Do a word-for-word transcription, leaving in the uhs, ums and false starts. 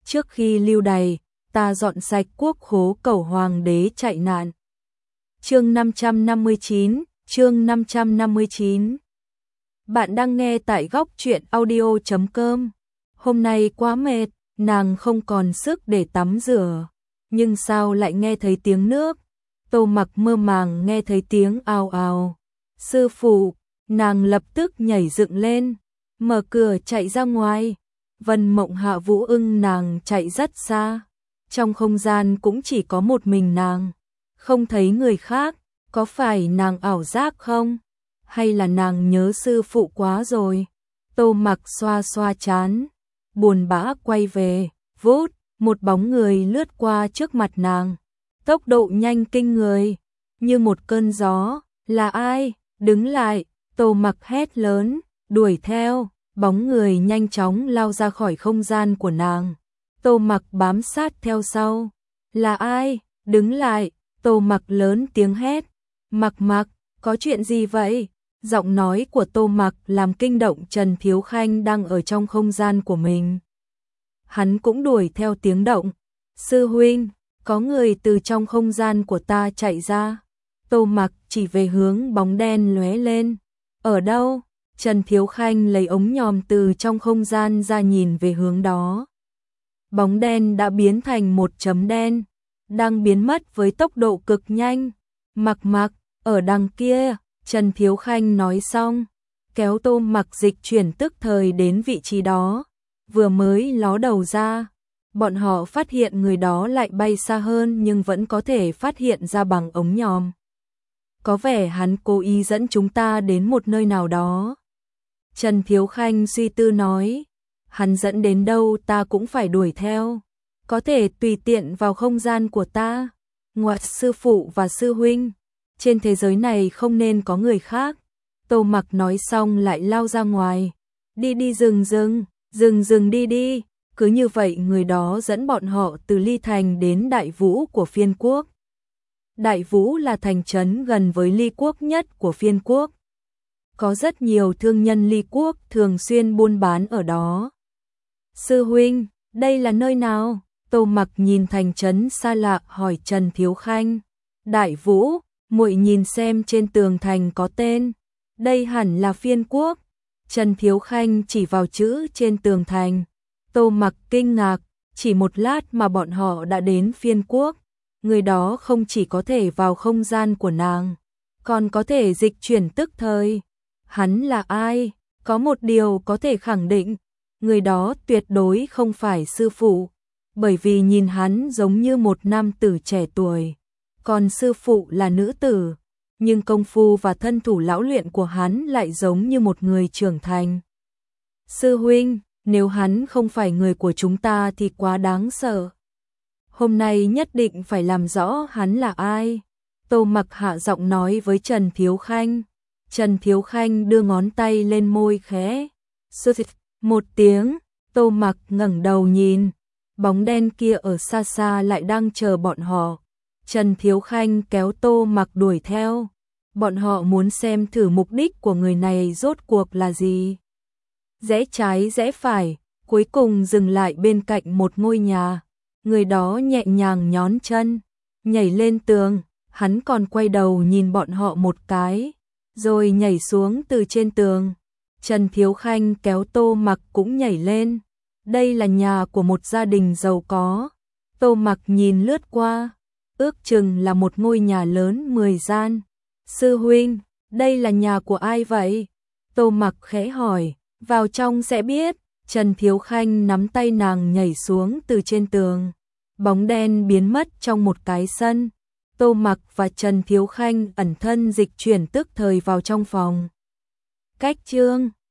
trước khi lưu đày, ta dọn sạch quốc khố cầu hoàng đế chạy nạn. Chương năm trăm năm mươi chín, chương năm trăm năm mươi chín. Bạn đang nghe tại góc truyện audio chấm com. Hôm nay quá mệt, nàng không còn sức để tắm rửa, nhưng sao lại nghe thấy tiếng nước? Tô Mặc mơ màng nghe thấy tiếng ào ào. Sư phụ, nàng lập tức nhảy dựng lên, mở cửa chạy ra ngoài. Vân Mộng Hạ Vũ ưng nàng chạy rất xa, trong không gian cũng chỉ có một mình nàng, không thấy người khác. Có phải nàng ảo giác không? Hay là nàng nhớ sư phụ quá rồi? Tô Mặc xoa xoa trán, buồn bã quay về. Vút, một bóng người lướt qua trước mặt nàng, tốc độ nhanh kinh người, như một cơn gió. Là ai? Đứng lại! Tô Mặc hét lớn, đuổi theo. Bóng người nhanh chóng lao ra khỏi không gian của nàng. Tô Mặc bám sát theo sau. Là ai? Đứng lại! Tô Mặc lớn tiếng hét. Mặc Mặc, có chuyện gì vậy? Giọng nói của Tô Mặc làm kinh động Trần Thiếu Khanh đang ở trong không gian của mình. Hắn cũng đuổi theo tiếng động. Sư huynh, có người từ trong không gian của ta chạy ra. Tô Mặc chỉ về hướng bóng đen lóe lên. Ở đâu? Trần Thiếu Khanh lấy ống nhòm từ trong không gian ra nhìn về hướng đó. Bóng đen đã biến thành một chấm đen, đang biến mất với tốc độ cực nhanh. Mặc Mặc, ở đằng kia, Trần Thiếu Khanh nói xong, kéo Tô Mặc dịch chuyển tức thời đến vị trí đó. Vừa mới ló đầu ra, bọn họ phát hiện người đó lại bay xa hơn nhưng vẫn có thể phát hiện ra bằng ống nhòm. Có vẻ hắn cố ý dẫn chúng ta đến một nơi nào đó. Trần Thiếu Khanh suy tư nói, hắn dẫn đến đâu ta cũng phải đuổi theo. Có thể tùy tiện vào không gian của ta. Ngoại sư phụ và sư huynh, trên thế giới này không nên có người khác. Tô Mặc nói xong lại lao ra ngoài. Đi đi rừng rừng, rừng rừng đi đi. Cứ như vậy người đó dẫn bọn họ từ Ly Thành đến Đại Vũ của Phiên Quốc. Đại Vũ là thành trấn gần với Ly Quốc nhất của Phiên Quốc. Có rất nhiều thương nhân Ly Quốc thường xuyên buôn bán ở đó. Sư huynh, đây là nơi nào? Tô Mặc nhìn thành trấn xa lạ hỏi Trần Thiếu Khanh. Đại Vũ, muội nhìn xem trên tường thành có tên. Đây hẳn là Phiên Quốc. Trần Thiếu Khanh chỉ vào chữ trên tường thành. Tô Mặc kinh ngạc, chỉ một lát mà bọn họ đã đến Phiên Quốc. Người đó không chỉ có thể vào không gian của nàng, còn có thể dịch chuyển tức thời. Hắn là ai? Có một điều có thể khẳng định, người đó tuyệt đối không phải sư phụ, bởi vì nhìn hắn giống như một nam tử trẻ tuổi, còn sư phụ là nữ tử, nhưng công phu và thân thủ lão luyện của hắn lại giống như một người trưởng thành. Sư huynh, nếu hắn không phải người của chúng ta thì quá đáng sợ. Hôm nay nhất định phải làm rõ hắn là ai. Tô Mặc hạ giọng nói với Trần Thiếu Khanh. Trần Thiếu Khanh đưa ngón tay lên môi khẽ. Sụt một tiếng, Tô Mặc ngẩng đầu nhìn. Bóng đen kia ở xa xa lại đang chờ bọn họ. Trần Thiếu Khanh kéo Tô Mặc đuổi theo. Bọn họ muốn xem thử mục đích của người này rốt cuộc là gì. Rẽ trái rẽ phải, cuối cùng dừng lại bên cạnh một ngôi nhà. Người đó nhẹ nhàng nhón chân, nhảy lên tường, hắn còn quay đầu nhìn bọn họ một cái, rồi nhảy xuống từ trên tường. Trần Thiếu Khanh kéo Tô Mặc cũng nhảy lên. Đây là nhà của một gia đình giàu có. Tô Mặc nhìn lướt qua, ước chừng là một ngôi nhà lớn mười gian. Sư huynh, đây là nhà của ai vậy? Tô Mặc khẽ hỏi, vào trong sẽ biết. Trần Thiếu Khanh nắm tay nàng nhảy xuống từ trên tường. Bóng đen biến mất trong một cái sân. Tô Mặc và Trần Thiếu Khanh ẩn thân dịch chuyển tức thời vào trong phòng. Cách chương